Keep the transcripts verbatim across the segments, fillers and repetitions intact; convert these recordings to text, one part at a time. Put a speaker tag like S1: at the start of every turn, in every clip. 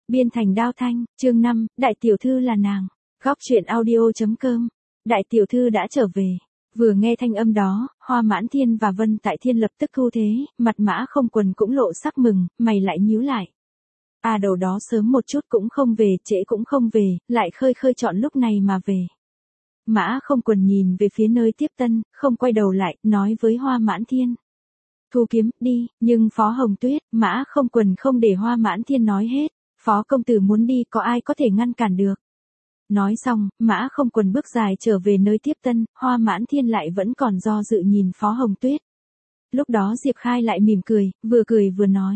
S1: Biên thành đao thanh, chương năm, đại tiểu thư là nàng. Góc truyện audio.com. Đại tiểu thư đã trở về. Vừa nghe thanh âm đó, Hoa Mãn Thiên và Vân Tại Thiên lập tức thu thế, mặt Mã Không Quần cũng lộ sắc mừng, mày lại nhíu lại. À đầu đó sớm một chút cũng không về, trễ cũng không về, lại khơi khơi chọn lúc này mà về. Mã Không Quần nhìn về phía nơi tiếp tân, không quay đầu lại, nói với Hoa Mãn Thiên. Thu kiếm, đi, nhưng Phó Hồng Tuyết, Mã Không Quần không để Hoa Mãn Thiên nói hết. Phó công tử muốn đi có ai có thể ngăn cản được. Nói xong, Mã Không Quần bước dài trở về nơi tiếp tân, Hoa Mãn Thiên lại vẫn còn do dự nhìn Phó Hồng Tuyết. Lúc đó Diệp Khai lại mỉm cười, vừa cười vừa nói.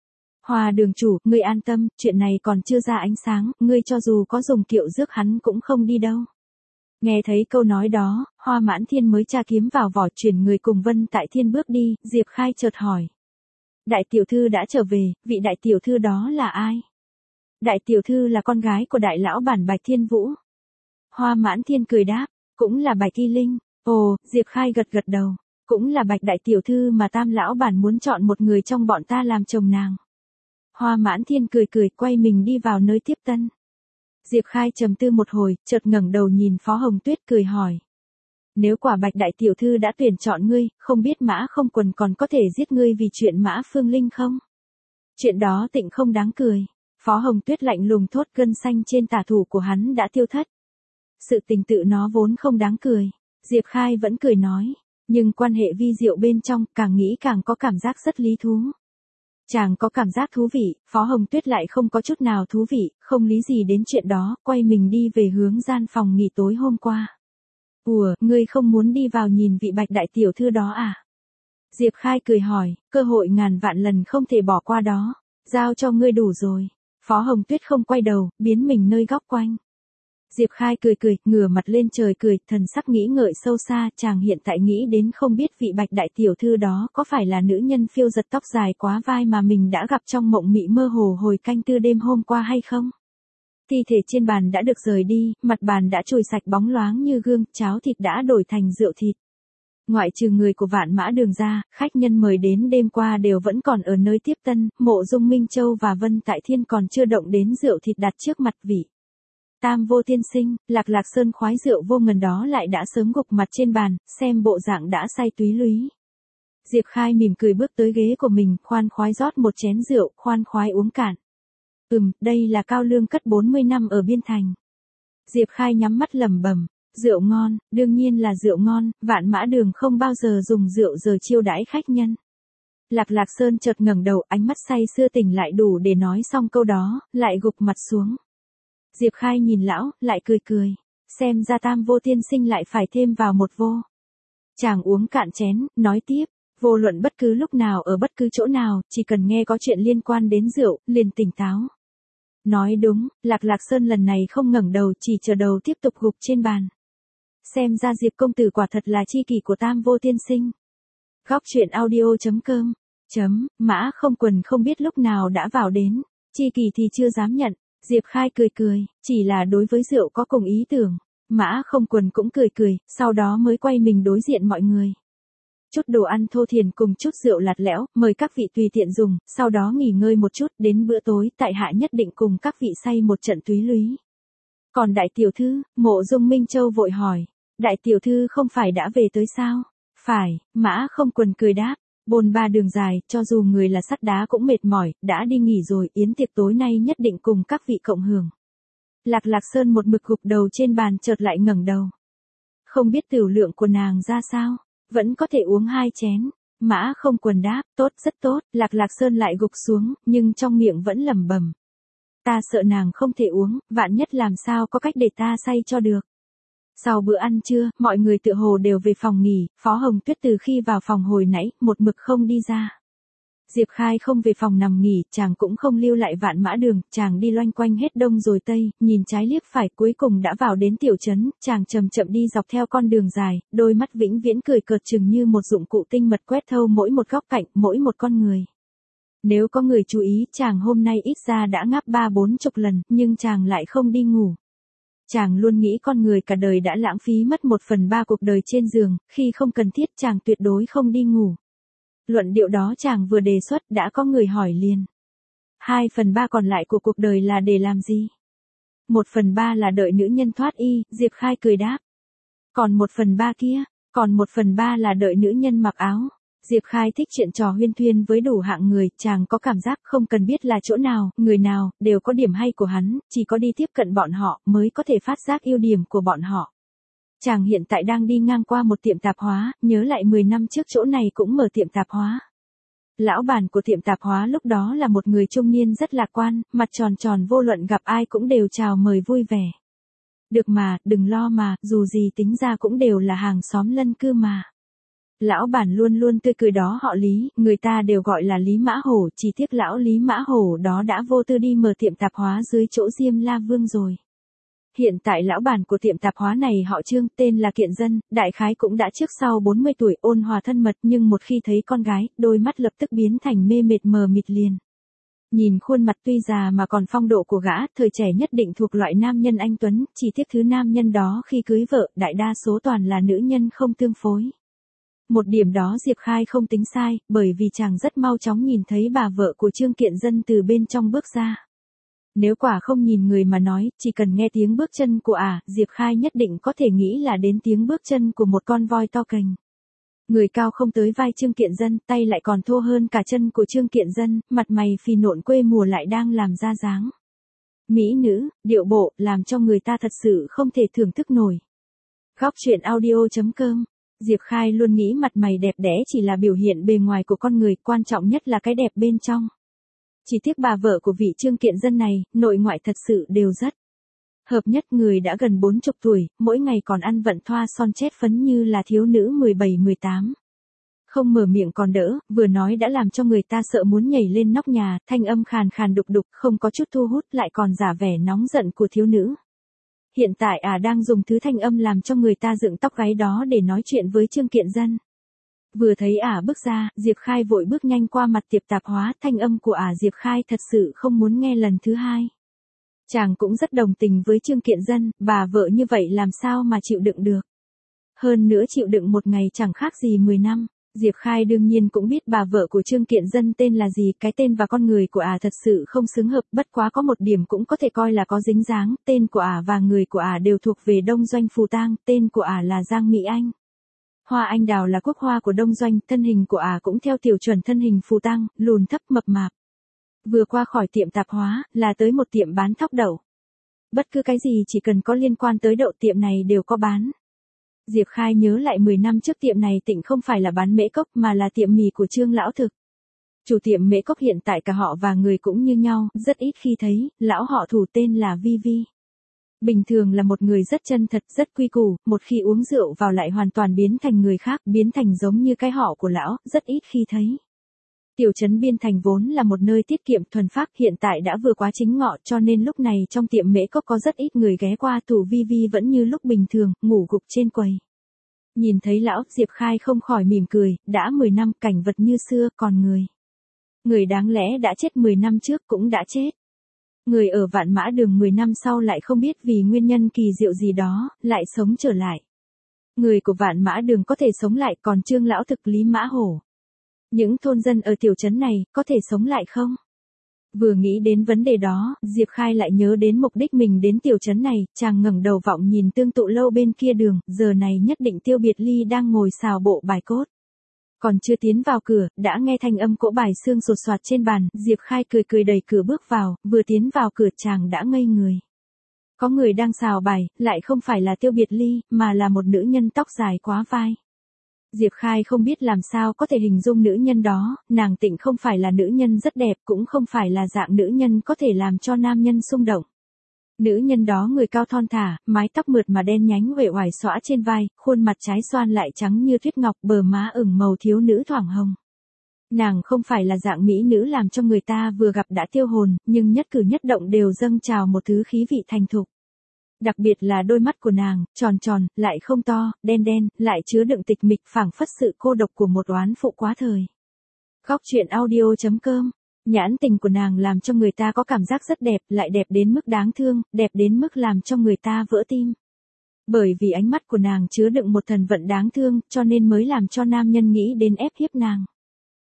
S1: Hoa đường chủ, ngươi an tâm, chuyện này còn chưa ra ánh sáng, ngươi cho dù có dùng kiệu rước hắn cũng không đi đâu. Nghe thấy câu nói đó, Hoa Mãn Thiên mới tra kiếm vào vỏ chuyển người cùng Vân Tại Thiên bước đi, Diệp Khai chợt hỏi. Đại tiểu thư đã trở về, vị đại tiểu thư đó là ai? Đại tiểu thư là con gái của đại lão bản Bạch Thiên Vũ. Hoa Mãn Thiên cười đáp, cũng là Bạch Kỳ Linh. Ồ, Diệp Khai gật gật đầu, cũng là Bạch đại tiểu thư mà Tam lão bản muốn chọn một người trong bọn ta làm chồng nàng. Hoa Mãn Thiên cười cười quay mình đi vào nơi tiếp tân. Diệp Khai trầm tư một hồi, chợt ngẩng đầu nhìn Phó Hồng Tuyết cười hỏi. Nếu quả Bạch đại tiểu thư đã tuyển chọn ngươi, không biết Mã Không Quần còn có thể giết ngươi vì chuyện Mã Phương Linh không? Chuyện đó tịnh không đáng cười. Phó Hồng Tuyết lạnh lùng thốt, gân xanh trên tả thủ của hắn đã tiêu thất. Sự tình tự nó vốn không đáng cười. Diệp Khai vẫn cười nói, nhưng quan hệ vi diệu bên trong, càng nghĩ càng có cảm giác rất lý thú. Chàng có cảm giác thú vị, Phó Hồng Tuyết lại không có chút nào thú vị, không lý gì đến chuyện đó, quay mình đi về hướng gian phòng nghỉ tối hôm qua. Ủa, ngươi không muốn đi vào nhìn vị Bạch đại tiểu thư đó à? Diệp Khai cười hỏi, cơ hội ngàn vạn lần không thể bỏ qua đó, giao cho ngươi đủ rồi. Phó Hồng Tuyết không quay đầu, biến mình nơi góc quanh. Diệp Khai cười cười, ngửa mặt lên trời cười, thần sắc nghĩ ngợi sâu xa, chàng hiện tại nghĩ đến không biết vị Bạch đại tiểu thư đó có phải là nữ nhân phiêu giật tóc dài quá vai mà mình đã gặp trong mộng mị mơ hồ hồi canh tư đêm hôm qua hay không? Thi thể trên bàn đã được rời đi, mặt bàn đã chùi sạch bóng loáng như gương, cháo thịt đã đổi thành rượu thịt. Ngoại trừ người của Vạn Mã Đường ra, khách nhân mời đến đêm qua đều vẫn còn ở nơi tiếp tân, Mộ Dung Minh Châu và Vân Tại Thiên còn chưa động đến rượu thịt đặt trước mặt vị. Tam Vô Tiên Sinh, Lạc Lạc Sơn khoái rượu vô ngần đó lại đã sớm gục mặt trên bàn, xem bộ dạng đã say túy lúy. Diệp Khai mỉm cười bước tới ghế của mình, khoan khoái rót một chén rượu, khoan khoái uống cạn. Ừm, đây là cao lương cất bốn mươi năm ở Biên Thành. Diệp Khai nhắm mắt lẩm bẩm. Rượu ngon, đương nhiên là rượu ngon, Vạn Mã Đường không bao giờ dùng rượu giờ chiêu đãi khách nhân. Lạc Lạc Sơn chợt ngẩng đầu, ánh mắt say sưa tỉnh lại đủ để nói xong câu đó, lại gục mặt xuống. Diệp Khai nhìn lão, lại cười cười, xem ra Tam Vô Tiên Sinh lại phải thêm vào một vô. Chàng uống cạn chén, nói tiếp, vô luận bất cứ lúc nào ở bất cứ chỗ nào, chỉ cần nghe có chuyện liên quan đến rượu, liền tỉnh táo. Nói đúng, Lạc Lạc Sơn lần này không ngẩng đầu, chỉ chờ đầu tiếp tục gục trên bàn. Xem ra Diệp công tử quả thật là chi kỷ của Tam Vô Tiên Sinh. Góc truyện audio.com. Chấm, Mã Không Quần không biết lúc nào đã vào đến, chi kỷ thì chưa dám nhận. Diệp Khai cười cười, chỉ là đối với rượu có cùng ý tưởng. Mã Không Quần cũng cười cười, sau đó mới quay mình đối diện mọi người. Chút đồ ăn thô thiển cùng chút rượu lạt lẽo, mời các vị tùy tiện dùng, sau đó nghỉ ngơi một chút, đến bữa tối, tại hạ nhất định cùng các vị say một trận túy lúy. Còn đại tiểu thư, Mộ Dung Minh Châu vội hỏi, đại tiểu thư không phải đã về tới sao? Phải, Mã Không Quần cười đáp, bôn ba đường dài, cho dù người là sắt đá cũng mệt mỏi, đã đi nghỉ rồi, yến tiệc tối nay nhất định cùng các vị cộng hưởng. Lạc Lạc Sơn một mực gục đầu trên bàn chợt lại ngẩng đầu. Không biết tửu lượng của nàng ra sao, vẫn có thể uống hai chén. Mã Không Quần đáp, tốt rất tốt, Lạc Lạc Sơn lại gục xuống, nhưng trong miệng vẫn lẩm bẩm. Ta sợ nàng không thể uống, vạn nhất làm sao có cách để ta say cho được. Sau bữa ăn trưa, mọi người tựa hồ đều về phòng nghỉ, Phó Hồng Tuyết từ khi vào phòng hồi nãy, một mực không đi ra. Diệp Khai không về phòng nằm nghỉ, chàng cũng không lưu lại Vạn Mã Đường, chàng đi loanh quanh hết đông rồi tây, nhìn trái liếc phải, cuối cùng đã vào đến tiểu trấn, chàng chậm chậm đi dọc theo con đường dài, đôi mắt vĩnh viễn cười cợt chừng như một dụng cụ tinh mật quét thâu mỗi một góc cạnh, mỗi một con người. Nếu có người chú ý, chàng hôm nay ít ra đã ngáp ba bốn chục lần, nhưng chàng lại không đi ngủ. Chàng luôn nghĩ con người cả đời đã lãng phí mất một phần ba cuộc đời trên giường, khi không cần thiết chàng tuyệt đối không đi ngủ. Luận điệu đó chàng vừa đề xuất đã có người hỏi liền. Hai phần ba còn lại của cuộc đời là để làm gì? Một phần ba là đợi nữ nhân thoát y, Diệp Khai cười đáp. Còn một phần ba kia, còn một phần ba là đợi nữ nhân mặc áo. Diệp Khai thích chuyện trò huyên thuyên với đủ hạng người, chàng có cảm giác không cần biết là chỗ nào, người nào, đều có điểm hay của hắn, chỉ có đi tiếp cận bọn họ mới có thể phát giác ưu điểm của bọn họ. Chàng hiện tại đang đi ngang qua một tiệm tạp hóa, nhớ lại mười năm trước chỗ này cũng mở tiệm tạp hóa. Lão bản của tiệm tạp hóa lúc đó là một người trung niên rất lạc quan, mặt tròn tròn vô luận gặp ai cũng đều chào mời vui vẻ. Được mà, đừng lo mà, dù gì tính ra cũng đều là hàng xóm lân cư mà. Lão bản luôn luôn tươi cười đó họ Lý, người ta đều gọi là Lý Mã Hổ, chỉ tiếc lão Lý Mã Hổ đó đã vô tư đi mở tiệm tạp hóa dưới chỗ Diêm La Vương rồi. Hiện tại lão bản của tiệm tạp hóa này họ Trương, tên là Kiện Dân, đại khái cũng đã trước sau bốn mươi tuổi, ôn hòa thân mật, nhưng một khi thấy con gái, đôi mắt lập tức biến thành mê mệt mờ mịt liền. Nhìn khuôn mặt tuy già mà còn phong độ của gã, thời trẻ nhất định thuộc loại nam nhân anh tuấn, chỉ tiếc thứ nam nhân đó khi cưới vợ, đại đa số toàn là nữ nhân không tương phối. Một điểm đó Diệp Khai không tính sai, bởi vì chàng rất mau chóng nhìn thấy bà vợ của Trương Kiện Dân từ bên trong bước ra. Nếu quả không nhìn người mà nói, chỉ cần nghe tiếng bước chân của ả, à, Diệp Khai nhất định có thể nghĩ là đến tiếng bước chân của một con voi to cành. Người cao không tới vai Trương Kiện Dân, tay lại còn thô hơn cả chân của Trương Kiện Dân, mặt mày phì nộn quê mùa lại đang làm ra dáng. Mỹ nữ, điệu bộ, làm cho người ta thật sự không thể thưởng thức nổi. Góc truyện audio chấm com. Diệp Khai luôn nghĩ mặt mày đẹp đẽ chỉ là biểu hiện bề ngoài của con người, quan trọng nhất là cái đẹp bên trong. Chỉ tiếc bà vợ của vị Trương Kiện Dân này, nội ngoại thật sự đều rất hợp nhất, người đã gần bốn chục tuổi, mỗi ngày còn ăn vận thoa son chét phấn như là thiếu nữ mười bảy mười tám. Không mở miệng còn đỡ, vừa nói đã làm cho người ta sợ muốn nhảy lên nóc nhà, thanh âm khàn khàn đục đục, không có chút thu hút lại còn giả vẻ nóng giận của thiếu nữ. Hiện tại ả à đang dùng thứ thanh âm làm cho người ta dựng tóc gáy đó để nói chuyện với Trương Kiện Dân. Vừa thấy ả à bước ra, Diệp Khai vội bước nhanh qua mặt tiệm tạp hóa, thanh âm của ả à Diệp Khai thật sự không muốn nghe lần thứ hai. Chàng cũng rất đồng tình với Trương Kiện Dân, bà vợ như vậy làm sao mà chịu đựng được. Hơn nữa chịu đựng một ngày chẳng khác gì mười năm. Diệp Khai đương nhiên cũng biết bà vợ của Trương Kiện Dân tên là gì, cái tên và con người của ả à thật sự không xứng hợp, bất quá có một điểm cũng có thể coi là có dính dáng, tên của ả à và người của ả à đều thuộc về Đông Doanh Phù Tang, tên của ả à là Giang Mỹ Anh. Hoa anh đào là quốc hoa của Đông Doanh, thân hình của ả à cũng theo tiểu chuẩn thân hình Phù Tang, lùn thấp mập mạp. Vừa qua khỏi tiệm tạp hóa, là tới một tiệm bán thóc đậu. Bất cứ cái gì chỉ cần có liên quan tới đậu tiệm này đều có bán. Diệp Khai nhớ lại mười năm trước tiệm này tịnh không phải là bán mễ cốc mà là tiệm mì của Trương Lão Thực. Chủ tiệm mễ cốc hiện tại cả họ và người cũng như nhau, rất ít khi thấy, lão họ thủ tên là Vi Vi. Bình thường là một người rất chân thật, rất quy củ, một khi uống rượu vào lại hoàn toàn biến thành người khác, biến thành giống như cái họ của lão, rất ít khi thấy. Tiểu trấn Biên Thành vốn là một nơi tiết kiệm thuần phác, hiện tại đã vừa quá chính ngọ cho nên lúc này trong tiệm mễ cốc có rất ít người ghé qua, thủ Vi Vi vẫn như lúc bình thường, ngủ gục trên quầy. Nhìn thấy lão, Diệp Khai không khỏi mỉm cười, đã mười năm, cảnh vật như xưa, còn người. Người đáng lẽ đã chết mười năm trước cũng đã chết. Người ở Vạn Mã Đường mười năm sau lại không biết vì nguyên nhân kỳ diệu gì đó, lại sống trở lại. Người của Vạn Mã Đường có thể sống lại, còn Trương Lão Thực Lý Mã Hổ. Những thôn dân ở tiểu trấn này, có thể sống lại không? Vừa nghĩ đến vấn đề đó, Diệp Khai lại nhớ đến mục đích mình đến tiểu trấn này, chàng ngẩng đầu vọng nhìn Tương Tụ Lâu bên kia đường, giờ này nhất định Tiêu Biệt Ly đang ngồi xào bộ bài cốt. Còn chưa tiến vào cửa, đã nghe thanh âm cỗ bài xương sột soạt trên bàn, Diệp Khai cười cười đẩy cửa bước vào, vừa tiến vào cửa chàng đã ngây người. Có người đang xào bài, lại không phải là Tiêu Biệt Ly, mà là một nữ nhân tóc dài quá vai. Diệp Khai không biết làm sao có thể hình dung nữ nhân đó, nàng tịnh không phải là nữ nhân rất đẹp, cũng không phải là dạng nữ nhân có thể làm cho nam nhân xung động. Nữ nhân đó người cao thon thả, mái tóc mượt mà đen nhánh uể oải xõa trên vai, khuôn mặt trái xoan lại trắng như tuyết ngọc, bờ má ửng màu thiếu nữ thoảng hồng. Nàng không phải là dạng mỹ nữ làm cho người ta vừa gặp đã tiêu hồn, nhưng nhất cử nhất động đều dâng trào một thứ khí vị thành thục. Đặc biệt là đôi mắt của nàng, tròn tròn, lại không to, đen đen, lại chứa đựng tịch mịch, phảng phất sự cô độc của một oán phụ quá thời. Góc truyện audio chấm com. Nhãn tình của nàng làm cho người ta có cảm giác rất đẹp, lại đẹp đến mức đáng thương, đẹp đến mức làm cho người ta vỡ tim. Bởi vì ánh mắt của nàng chứa đựng một thần vận đáng thương, cho nên mới làm cho nam nhân nghĩ đến ép hiếp nàng.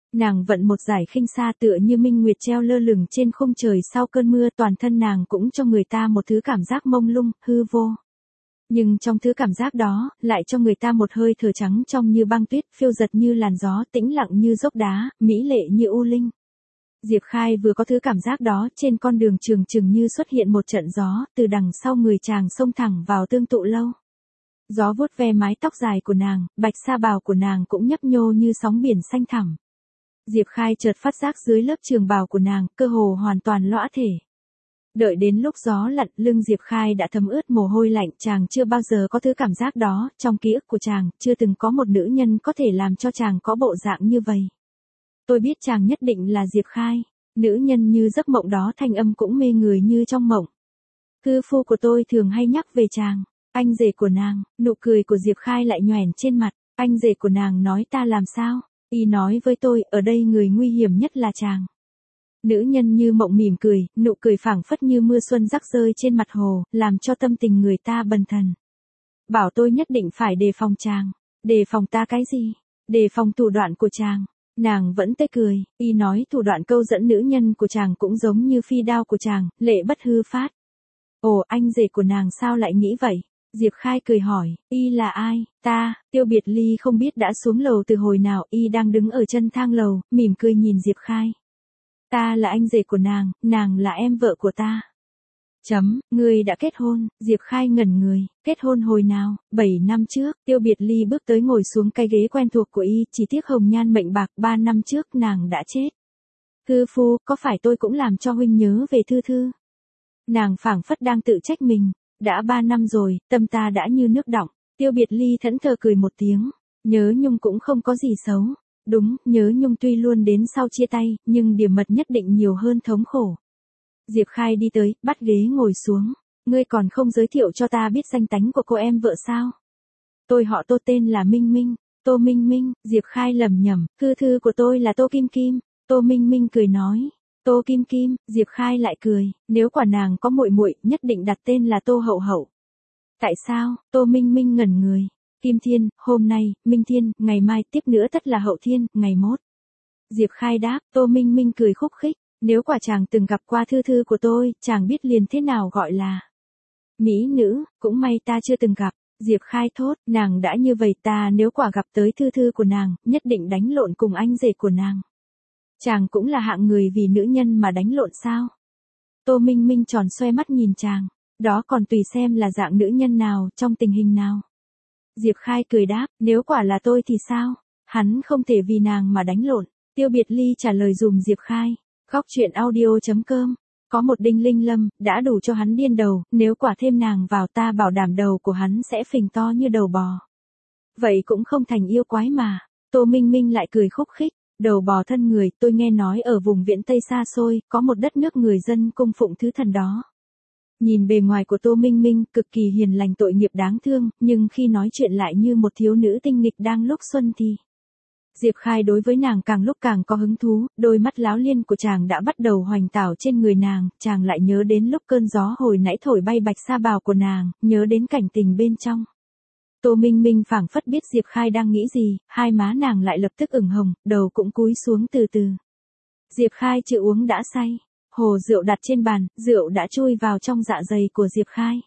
S1: Nàng vận một dải khinh xa tựa như minh nguyệt treo lơ lửng trên khung trời sau cơn mưa, toàn thân nàng cũng cho người ta một thứ cảm giác mông lung, hư vô. Nhưng trong thứ cảm giác đó, lại cho người ta một hơi thở trắng trong như băng tuyết, phiêu giật như làn gió, tĩnh lặng như dốc đá, mỹ lệ như u linh. Diệp Khai vừa có thứ cảm giác đó, trên con đường trường chừng như xuất hiện một trận gió, từ đằng sau người chàng xông thẳng vào Tương Tụ Lâu. Gió vuốt ve mái tóc dài của nàng, bạch sa bào của nàng cũng nhấp nhô như sóng biển xanh thẳm. Diệp Khai chợt phát giác dưới lớp trường bào của nàng, cơ hồ hoàn toàn lõa thể. Đợi đến lúc gió lặn, lưng Diệp Khai đã thấm ướt mồ hôi lạnh, chàng chưa bao giờ có thứ cảm giác đó, trong ký ức của chàng, chưa từng có một nữ nhân có thể làm cho chàng có bộ dạng như vậy. Tôi biết chàng nhất định là Diệp Khai, nữ nhân như giấc mộng đó, thanh âm cũng mê người như trong mộng. Thư phu của tôi thường hay nhắc về chàng, anh rể của nàng, nụ cười của Diệp Khai lại nhoẻn trên mặt, anh rể của nàng nói ta làm sao, y nói với tôi, ở đây người nguy hiểm nhất là chàng. Nữ nhân như mộng mỉm cười, nụ cười phảng phất như mưa xuân rắc rơi trên mặt hồ, làm cho tâm tình người ta bần thần. Bảo tôi nhất định phải đề phòng chàng. Đề phòng ta cái gì? Đề phòng thủ đoạn của chàng. Nàng vẫn tê cười, y nói thủ đoạn câu dẫn nữ nhân của chàng cũng giống như phi đao của chàng, lệ bất hư phát. Ồ, anh rể của nàng sao lại nghĩ vậy? Diệp Khai cười hỏi, y là ai? Ta, Tiêu Biệt Ly không biết đã xuống lầu từ hồi nào, y đang đứng ở chân thang lầu, mỉm cười nhìn Diệp Khai. Ta là anh rể của nàng, nàng là em vợ của ta. Chấm, ngươi đã kết hôn, Diệp Khai ngẩn người, kết hôn hồi nào, bảy năm trước, Tiêu Biệt Ly bước tới ngồi xuống cái ghế quen thuộc của y, chỉ tiếc hồng nhan mệnh bạc, ba năm trước nàng đã chết. Thư phu, có phải tôi cũng làm cho huynh nhớ về Thư Thư? Nàng phảng phất đang tự trách mình, đã ba năm rồi, tâm ta đã như nước đọng. Tiêu Biệt Ly thẫn thờ cười một tiếng, nhớ nhung cũng không có gì xấu. Đúng, nhớ nhung tuy luôn đến sau chia tay, nhưng điểm mật nhất định nhiều hơn thống khổ. Diệp Khai đi tới, bắt ghế ngồi xuống. Ngươi còn không giới thiệu cho ta biết danh tánh của cô em vợ sao? Tôi họ Tô, tên là Minh Minh. Tô Minh Minh, Diệp Khai lẩm nhẩm, thư thư của tôi là Tô Kim Kim. Tô Minh Minh cười nói, Tô Kim Kim, Diệp Khai lại cười, nếu quả nàng có muội muội, nhất định đặt tên là Tô Hậu Hậu. Tại sao? Tô Minh Minh ngẩn người. Kim Thiên, hôm nay, Minh Thiên, ngày mai, tiếp nữa tất là Hậu Thiên, ngày mốt. Diệp Khai đáp, Tô Minh Minh cười khúc khích, nếu quả chàng từng gặp qua thư thư của tôi, chàng biết liền thế nào gọi là mỹ nữ, cũng may ta chưa từng gặp. Diệp Khai thốt, nàng đã như vậy, ta nếu quả gặp tới thư thư của nàng, nhất định đánh lộn cùng anh rể của nàng. Chàng cũng là hạng người vì nữ nhân mà đánh lộn sao? Tô Minh Minh tròn xoe mắt nhìn chàng, đó còn tùy xem là dạng nữ nhân nào, trong tình hình nào. Diệp Khai cười đáp, nếu quả là tôi thì sao? Hắn không thể vì nàng mà đánh lộn. Tiêu Biệt Ly trả lời dùm Diệp Khai. Góc truyện audio chấm com. Có một đinh linh lâm, đã đủ cho hắn điên đầu, nếu quả thêm nàng vào ta bảo đảm đầu của hắn sẽ phình to như đầu bò. Vậy cũng không thành yêu quái mà. Tô Minh Minh lại cười khúc khích, đầu bò thân người, tôi nghe nói ở vùng viễn Tây xa xôi, có một đất nước người dân cung phụng thứ thần đó. Nhìn bề ngoài của Tô Minh Minh, cực kỳ hiền lành tội nghiệp đáng thương, nhưng khi nói chuyện lại như một thiếu nữ tinh nghịch đang lúc xuân thì. Diệp Khai đối với nàng càng lúc càng có hứng thú, đôi mắt láo liên của chàng đã bắt đầu hoành tảo trên người nàng, chàng lại nhớ đến lúc cơn gió hồi nãy thổi bay bạch sa bào của nàng, nhớ đến cảnh tình bên trong. Tô Minh Minh phảng phất biết Diệp Khai đang nghĩ gì, hai má nàng lại lập tức ửng hồng, đầu cũng cúi xuống từ từ. Diệp Khai chịu uống đã say. Hồ rượu đặt trên bàn, rượu đã chui vào trong dạ dày của Diệp Khai.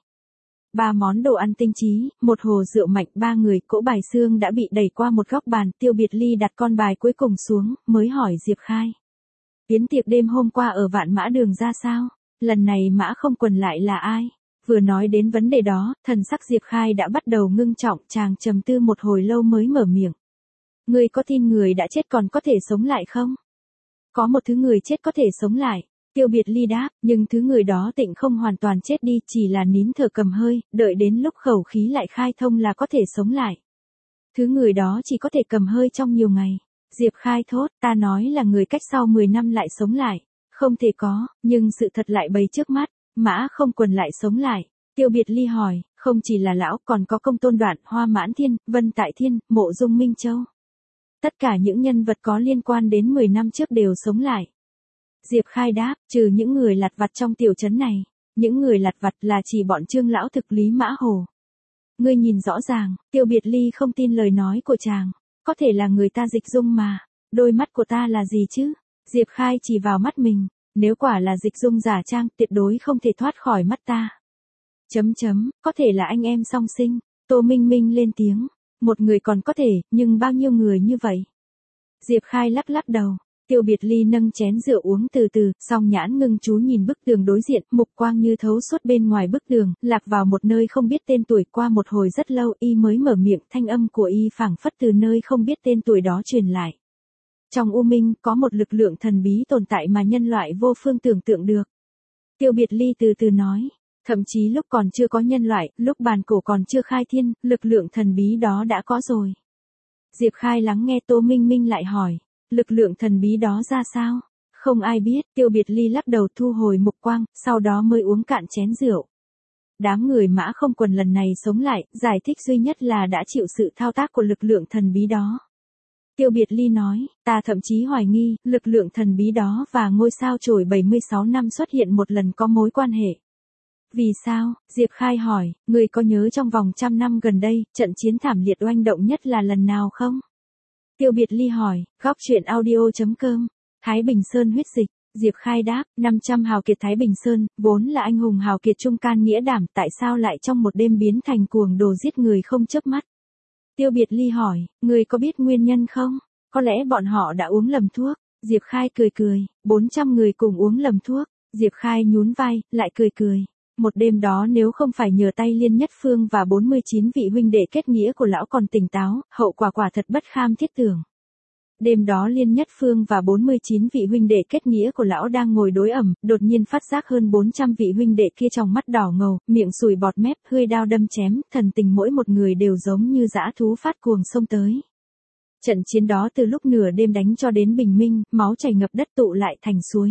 S1: Ba món đồ ăn tinh chí, một hồ rượu mạnh, ba người, cỗ bài xương đã bị đẩy qua một góc bàn, Tiêu Biệt Ly đặt con bài cuối cùng xuống, mới hỏi Diệp Khai. Yến tiệc đêm hôm qua ở Vạn Mã Đường ra sao? Lần này Mã Không Quần lại là ai? Vừa nói đến vấn đề đó, thần sắc Diệp Khai đã bắt đầu ngưng trọng, chàng trầm tư một hồi lâu mới mở miệng. Ngươi có tin người đã chết còn có thể sống lại không? Có một thứ người chết có thể sống lại. Tiêu Biệt Ly đáp, nhưng thứ người đó tịnh không hoàn toàn chết đi, chỉ là nín thở cầm hơi, đợi đến lúc khẩu khí lại khai thông là có thể sống lại. Thứ người đó chỉ có thể cầm hơi trong nhiều ngày. Diệp Khai thốt, ta nói là người cách sau mười năm lại sống lại. Không thể có, nhưng sự thật lại bày trước mắt, Mã Không Quần lại sống lại. Tiêu Biệt Ly hỏi, không chỉ là lão, còn có Công Tôn Đoạn, Hoa Mãn Thiên, Vân Tại Thiên, Mộ Dung Minh Châu. Tất cả những nhân vật có liên quan đến mười năm trước đều sống lại. Diệp Khai đáp, trừ những người lặt vặt trong tiểu trấn này, những người lặt vặt là chỉ bọn Trương lão thực Lý Mã Hồ. Ngươi nhìn rõ ràng, Tiêu Biệt Ly không tin lời nói của chàng, có thể là người ta dịch dung mà. Đôi mắt của ta là gì chứ? Diệp Khai chỉ vào mắt mình, nếu quả là dịch dung giả trang, tuyệt đối không thể thoát khỏi mắt ta. Chấm chấm, có thể là anh em song sinh. Tô Minh Minh lên tiếng, một người còn có thể, nhưng bao nhiêu người như vậy? Diệp Khai lắc lắc đầu. Tiêu Biệt Ly nâng chén rượu uống từ từ, song nhãn ngưng chú nhìn bức tường đối diện, mục quang như thấu suốt bên ngoài bức tường, lạc vào một nơi không biết tên tuổi. Qua một hồi rất lâu y mới mở miệng, thanh âm của y phảng phất từ nơi không biết tên tuổi đó truyền lại. Trong U Minh có một lực lượng thần bí tồn tại mà nhân loại vô phương tưởng tượng được. Tiêu Biệt Ly từ từ nói, thậm chí lúc còn chưa có nhân loại, lúc bàn cổ còn chưa khai thiên, lực lượng thần bí đó đã có rồi. Diệp Khai lắng nghe Tô Minh Minh lại hỏi, lực lượng thần bí đó ra sao? Không ai biết. Tiêu Biệt Ly lắc đầu thu hồi mục quang, sau đó mới uống cạn chén rượu. Đám người Mã Không Quần lần này sống lại, giải thích duy nhất là đã chịu sự thao tác của lực lượng thần bí đó. Tiêu Biệt Ly nói, ta thậm chí hoài nghi, lực lượng thần bí đó và ngôi sao chổi bảy mươi sáu năm xuất hiện một lần có mối quan hệ. Vì sao? Diệp Khai hỏi, người có nhớ trong vòng trăm năm gần đây, trận chiến thảm liệt oanh động nhất là lần nào không? Tiêu Biệt Ly hỏi, góc truyện audio chấm com, Thái Bình Sơn huyết dịch. Diệp Khai đáp, năm trăm hào kiệt Thái Bình Sơn, vốn là anh hùng hào kiệt trung can nghĩa đảm, tại sao lại trong một đêm biến thành cuồng đồ giết người không chớp mắt? Tiêu Biệt Ly hỏi, người có biết nguyên nhân không? Có lẽ bọn họ đã uống lầm thuốc. Diệp Khai cười cười, bốn trăm người cùng uống lầm thuốc. Diệp Khai nhún vai, lại cười cười. Một đêm đó nếu không phải nhờ tay Liên Nhất Phương và bốn mươi chín vị huynh đệ kết nghĩa của lão còn tỉnh táo, hậu quả quả thật bất kham thiết tưởng. Đêm đó Liên Nhất Phương và bốn mươi chín vị huynh đệ kết nghĩa của lão đang ngồi đối ẩm, đột nhiên phát giác hơn bốn trăm vị huynh đệ kia trong mắt đỏ ngầu, miệng sùi bọt mép, hươi đao đâm chém, thần tình mỗi một người đều giống như dã thú phát cuồng xông tới. Trận chiến đó từ lúc nửa đêm đánh cho đến bình minh, máu chảy ngập đất tụ lại thành suối.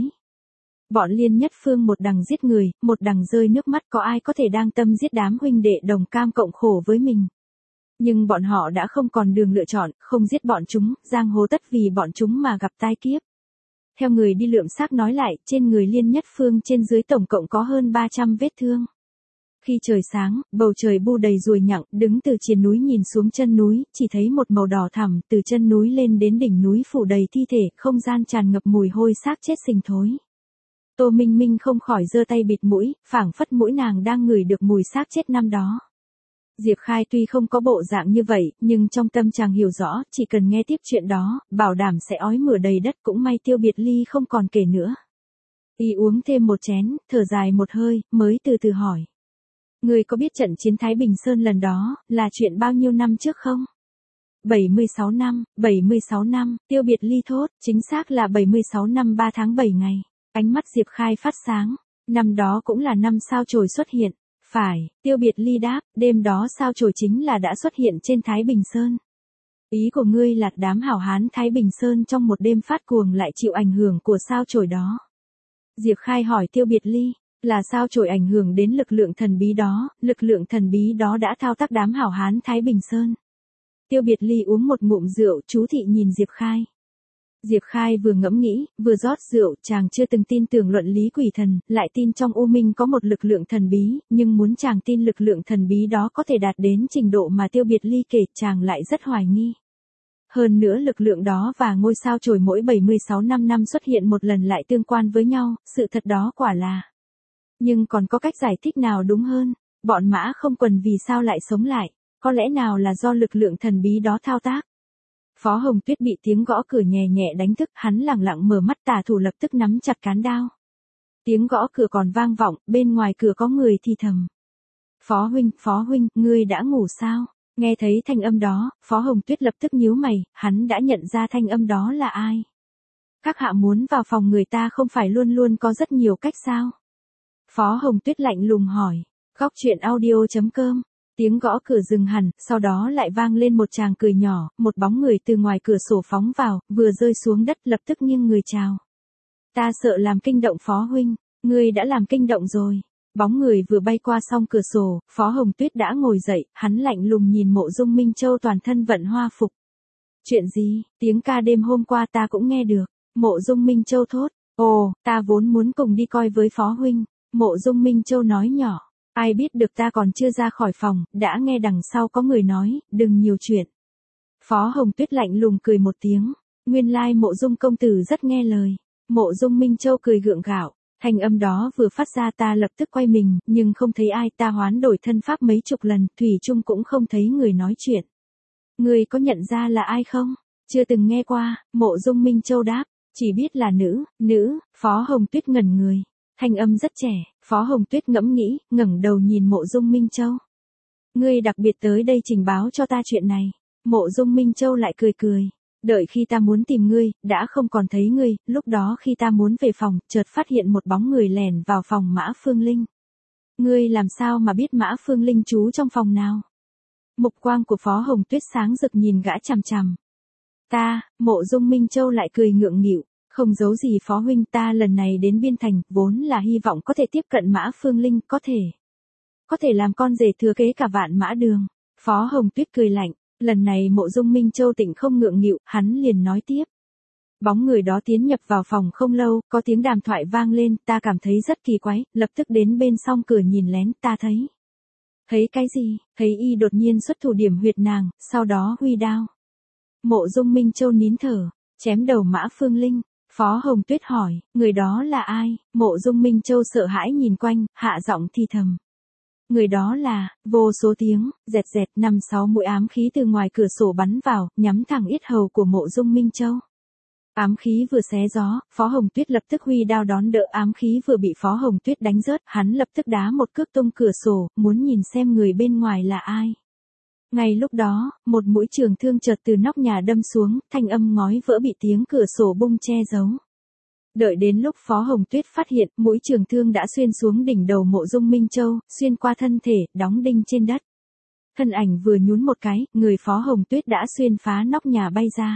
S1: Bọn Liên Nhất Phương một đằng giết người, một đằng rơi nước mắt, có ai có thể đang tâm giết đám huynh đệ đồng cam cộng khổ với mình. Nhưng bọn họ đã không còn đường lựa chọn, không giết bọn chúng, giang hồ tất vì bọn chúng mà gặp tai kiếp. Theo người đi lượm xác nói lại, trên người Liên Nhất Phương trên dưới tổng cộng có hơn ba trăm vết thương. Khi trời sáng, bầu trời bu đầy ruồi nhặng, đứng từ triền núi nhìn xuống chân núi, chỉ thấy một màu đỏ thẳm, từ chân núi lên đến đỉnh núi phủ đầy thi thể, không gian tràn ngập mùi hôi xác chết sình thối. Tô Minh Minh không khỏi giơ tay bịt mũi, phảng phất mũi nàng đang ngửi được mùi xác chết năm đó. Diệp Khai tuy không có bộ dạng như vậy, nhưng trong tâm chàng hiểu rõ, chỉ cần nghe tiếp chuyện đó, bảo đảm sẽ ói mửa đầy đất. Cũng may Tiêu Biệt Ly không còn kể nữa. Y uống thêm một chén, thở dài một hơi, mới từ từ hỏi. Người có biết trận chiến Thái Bình Sơn lần đó, là chuyện bao nhiêu năm trước không? bảy mươi sáu năm, bảy mươi sáu năm, Tiêu Biệt Ly thốt, chính xác là bảy mươi sáu năm ba tháng bảy ngày. Ánh mắt Diệp Khai phát sáng, năm đó cũng là năm sao chổi xuất hiện. Phải, Tiêu Biệt Ly đáp, đêm đó sao chổi chính là đã xuất hiện trên Thái Bình Sơn. Ý của ngươi là đám hảo hán Thái Bình Sơn trong một đêm phát cuồng lại chịu ảnh hưởng của sao chổi đó. Diệp Khai hỏi Tiêu Biệt Ly, là sao chổi ảnh hưởng đến lực lượng thần bí đó, lực lượng thần bí đó đã thao tác đám hảo hán Thái Bình Sơn. Tiêu Biệt Ly uống một ngụm rượu, chú thị nhìn Diệp Khai. Diệp Khai vừa ngẫm nghĩ, vừa rót rượu, chàng chưa từng tin tưởng luận lý quỷ thần, lại tin trong U Minh có một lực lượng thần bí, nhưng muốn chàng tin lực lượng thần bí đó có thể đạt đến trình độ mà Tiêu Biệt Ly kể, chàng lại rất hoài nghi. Hơn nữa lực lượng đó và ngôi sao chổi mỗi bảy mươi sáu năm năm xuất hiện một lần lại tương quan với nhau, sự thật đó quả là. Nhưng còn có cách giải thích nào đúng hơn, bọn Mã Không Quần vì sao lại sống lại, có lẽ nào là do lực lượng thần bí đó thao tác. Phó Hồng Tuyết bị tiếng gõ cửa nhẹ nhẹ đánh thức, hắn lẳng lặng mở mắt, tả thủ lập tức nắm chặt cán đao. Tiếng gõ cửa còn vang vọng, bên ngoài cửa có người thì thầm. Phó huynh, Phó huynh, ngươi đã ngủ sao? Nghe thấy thanh âm đó, Phó Hồng Tuyết lập tức nhíu mày, hắn đã nhận ra thanh âm đó là ai. Các hạ muốn vào phòng người ta không phải luôn luôn có rất nhiều cách sao? Phó Hồng Tuyết lạnh lùng hỏi. Góc truyện audio chấm com. Tiếng gõ cửa dừng hẳn, sau đó lại vang lên một tràng cười nhỏ, một bóng người từ ngoài cửa sổ phóng vào, vừa rơi xuống đất lập tức nghiêng người chào. Ta sợ làm kinh động Phó huynh, ngươi đã làm kinh động rồi. Bóng người vừa bay qua song cửa sổ, Phó Hồng Tuyết đã ngồi dậy, hắn lạnh lùng nhìn Mộ Dung Minh Châu toàn thân vận hoa phục. Chuyện gì, tiếng ca đêm hôm qua ta cũng nghe được. Mộ Dung Minh Châu thốt, ồ, ta vốn muốn cùng đi coi với Phó huynh. Mộ Dung Minh Châu nói nhỏ. Ai biết được ta còn chưa ra khỏi phòng, đã nghe đằng sau có người nói, đừng nhiều chuyện. Phó Hồng Tuyết lạnh lùng cười một tiếng. Nguyên lai Mộ Dung công tử rất nghe lời. Mộ Dung Minh Châu cười gượng gạo, thanh âm đó vừa phát ra ta lập tức quay mình, nhưng không thấy ai, ta hoán đổi thân pháp mấy chục lần, thủy chung cũng không thấy người nói chuyện. Ngươi có nhận ra là ai không? Chưa từng nghe qua, Mộ Dung Minh Châu đáp, chỉ biết là nữ, nữ, Phó Hồng Tuyết ngẩn người. Thanh âm rất trẻ, Phó Hồng Tuyết ngẫm nghĩ, ngẩng đầu nhìn Mộ Dung Minh Châu. Ngươi đặc biệt tới đây trình báo cho ta chuyện này. Mộ Dung Minh Châu lại cười cười. Đợi khi ta muốn tìm ngươi, đã không còn thấy ngươi, lúc đó khi ta muốn về phòng, chợt phát hiện một bóng người lẻn vào phòng Mã Phương Linh. Ngươi làm sao mà biết Mã Phương Linh trú trong phòng nào? Mục quang của Phó Hồng Tuyết sáng rực nhìn gã chằm chằm. Ta, Mộ Dung Minh Châu lại cười ngượng nghịu, không giấu gì Phó huynh, ta lần này đến Biên Thành, vốn là hy vọng có thể tiếp cận Mã Phương Linh, có thể. Có thể làm con rể thừa kế cả Vạn Mã Đường. Phó Hồng Tuyết cười lạnh. Lần này Mộ Dung Minh Châu tịnh không ngượng nghịu, hắn liền nói tiếp. Bóng người đó tiến nhập vào phòng không lâu, có tiếng đàm thoại vang lên, ta cảm thấy rất kỳ quái, lập tức đến bên song cửa nhìn lén, ta thấy. Thấy cái gì? Thấy y đột nhiên xuất thủ điểm huyệt nàng, sau đó huy đao. Mộ Dung Minh Châu nín thở, chém đầu Mã Phương Linh. Phó Hồng Tuyết hỏi, người đó là ai? Mộ Dung Minh Châu sợ hãi nhìn quanh, hạ giọng thi thầm. Người đó là, vô số tiếng, dẹt dẹt, năm sáu mũi ám khí từ ngoài cửa sổ bắn vào, nhắm thẳng yết hầu của Mộ Dung Minh Châu. Ám khí vừa xé gió, Phó Hồng Tuyết lập tức huy đao đón đỡ, ám khí vừa bị Phó Hồng Tuyết đánh rớt, hắn lập tức đá một cước tung cửa sổ, muốn nhìn xem người bên ngoài là ai. Ngay lúc đó, một mũi trường thương chợt từ nóc nhà đâm xuống, thanh âm ngói vỡ bị tiếng cửa sổ bung che giấu. Đợi đến lúc Phó Hồng Tuyết phát hiện, mũi trường thương đã xuyên xuống đỉnh đầu Mộ Dung Minh Châu, xuyên qua thân thể, đóng đinh trên đất. Thân ảnh vừa nhún một cái, người Phó Hồng Tuyết đã xuyên phá nóc nhà bay ra.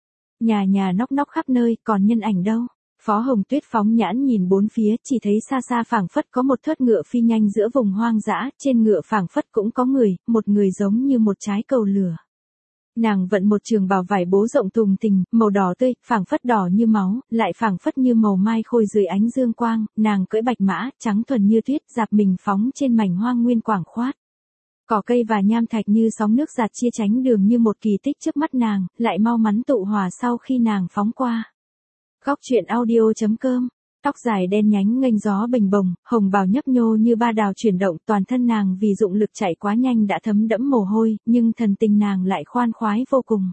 S1: Nhà nhà nóc nóc khắp nơi, còn nhân ảnh đâu? Phó Hồng Tuyết phóng nhãn nhìn bốn phía, chỉ thấy xa xa phảng phất có một thớt ngựa phi nhanh giữa vùng hoang dã, trên ngựa phảng phất cũng có người, một người giống như một trái cầu lửa. Nàng vận một trường bào vải bố rộng thùng thình, màu đỏ tươi, phảng phất đỏ như máu, lại phảng phất như màu mai khôi dưới ánh dương quang, nàng cưỡi bạch mã, trắng thuần như tuyết, dạp mình phóng trên mảnh hoang nguyên quảng khoát. Cỏ cây và nham thạch như sóng nước giạt chia tránh đường như một kỳ tích trước mắt nàng, lại mau mắn tụ hòa sau khi nàng phóng qua. Góc truyện audio chấm com. Tóc dài đen nhánh nghênh gió bình bồng, hồng bào nhấp nhô như ba đào chuyển động, toàn thân nàng vì dụng lực chạy quá nhanh đã thấm đẫm mồ hôi, nhưng thần tình nàng lại khoan khoái vô cùng.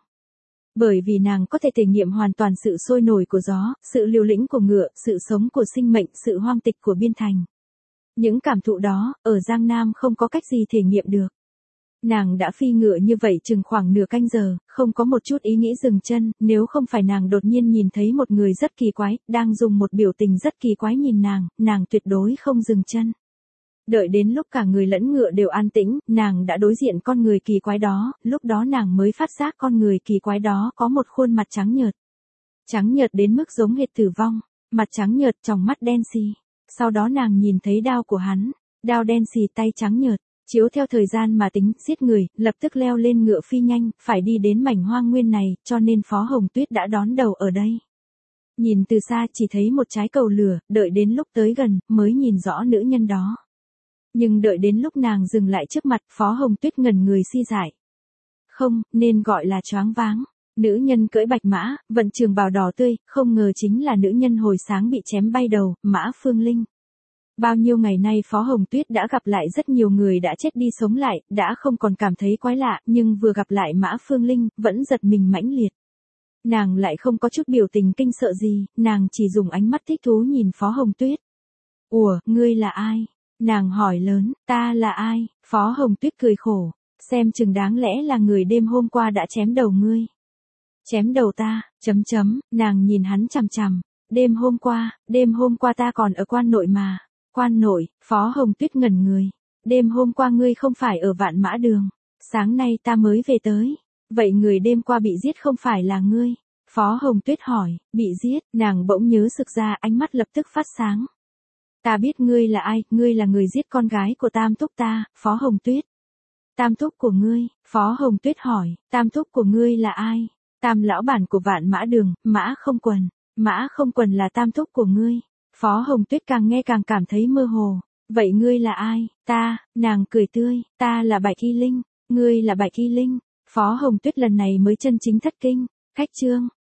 S1: Bởi vì nàng có thể thể nghiệm hoàn toàn sự sôi nổi của gió, sự liều lĩnh của ngựa, sự sống của sinh mệnh, sự hoang tịch của biên thành. Những cảm thụ đó, ở Giang Nam không có cách gì thể nghiệm được. Nàng đã phi ngựa như vậy chừng khoảng nửa canh giờ, không có một chút ý nghĩ dừng chân, nếu không phải nàng đột nhiên nhìn thấy một người rất kỳ quái, đang dùng một biểu tình rất kỳ quái nhìn nàng, nàng tuyệt đối không dừng chân. Đợi đến lúc cả người lẫn ngựa đều an tĩnh, nàng đã đối diện con người kỳ quái đó, lúc đó nàng mới phát giác con người kỳ quái đó có một khuôn mặt trắng nhợt. Trắng nhợt đến mức giống hệt tử vong, mặt trắng nhợt, tròng mắt đen xì. Sau đó nàng nhìn thấy đao của hắn, đao đen xì, tay trắng nhợt. Chiếu theo thời gian mà tính, giết người, lập tức leo lên ngựa phi nhanh, phải đi đến mảnh hoang nguyên này, cho nên Phó Hồng Tuyết đã đón đầu ở đây. Nhìn từ xa chỉ thấy một trái cầu lửa, đợi đến lúc tới gần, mới nhìn rõ nữ nhân đó. Nhưng đợi đến lúc nàng dừng lại trước mặt, Phó Hồng Tuyết ngẩn người si dại. Không, nên gọi là choáng váng. Nữ nhân cưỡi bạch mã, vận trường bào đỏ tươi, không ngờ chính là nữ nhân hồi sáng bị chém bay đầu, Mã Phương Linh. Bao nhiêu ngày nay Phó Hồng Tuyết đã gặp lại rất nhiều người đã chết đi sống lại, đã không còn cảm thấy quái lạ, nhưng vừa gặp lại Mã Phương Linh, vẫn giật mình mãnh liệt. Nàng lại không có chút biểu tình kinh sợ gì, nàng chỉ dùng ánh mắt thích thú nhìn Phó Hồng Tuyết. Ủa, ngươi là ai? Nàng hỏi lớn, ta là ai? Phó Hồng Tuyết cười khổ, xem chừng đáng lẽ là người đêm hôm qua đã chém đầu ngươi. Chém đầu ta, chấm chấm, nàng nhìn hắn chằm chằm. Đêm hôm qua, đêm hôm qua ta còn ở quan nội mà. Quan nội, Phó Hồng Tuyết ngẩn người. Đêm hôm qua ngươi không phải ở Vạn Mã Đường. Sáng nay ta mới về tới. Vậy người đêm qua bị giết không phải là ngươi? Phó Hồng Tuyết hỏi, bị giết, nàng bỗng nhớ sực ra, ánh mắt lập tức phát sáng. Ta biết ngươi là ai, ngươi là người giết con gái của Tam Thúc ta, Phó Hồng Tuyết. Tam Thúc của ngươi, Phó Hồng Tuyết hỏi, Tam Thúc của ngươi là ai? Tam lão bản của Vạn Mã Đường, Mã Không Quần. Mã Không Quần là Tam Thúc của ngươi. Phó Hồng Tuyết càng nghe càng cảm thấy mơ hồ. Vậy ngươi là ai? Ta, nàng cười tươi, ta là Bạch Y Linh. Ngươi là Bạch Y Linh. Phó Hồng Tuyết lần này mới chân chính thất kinh. Khách trương,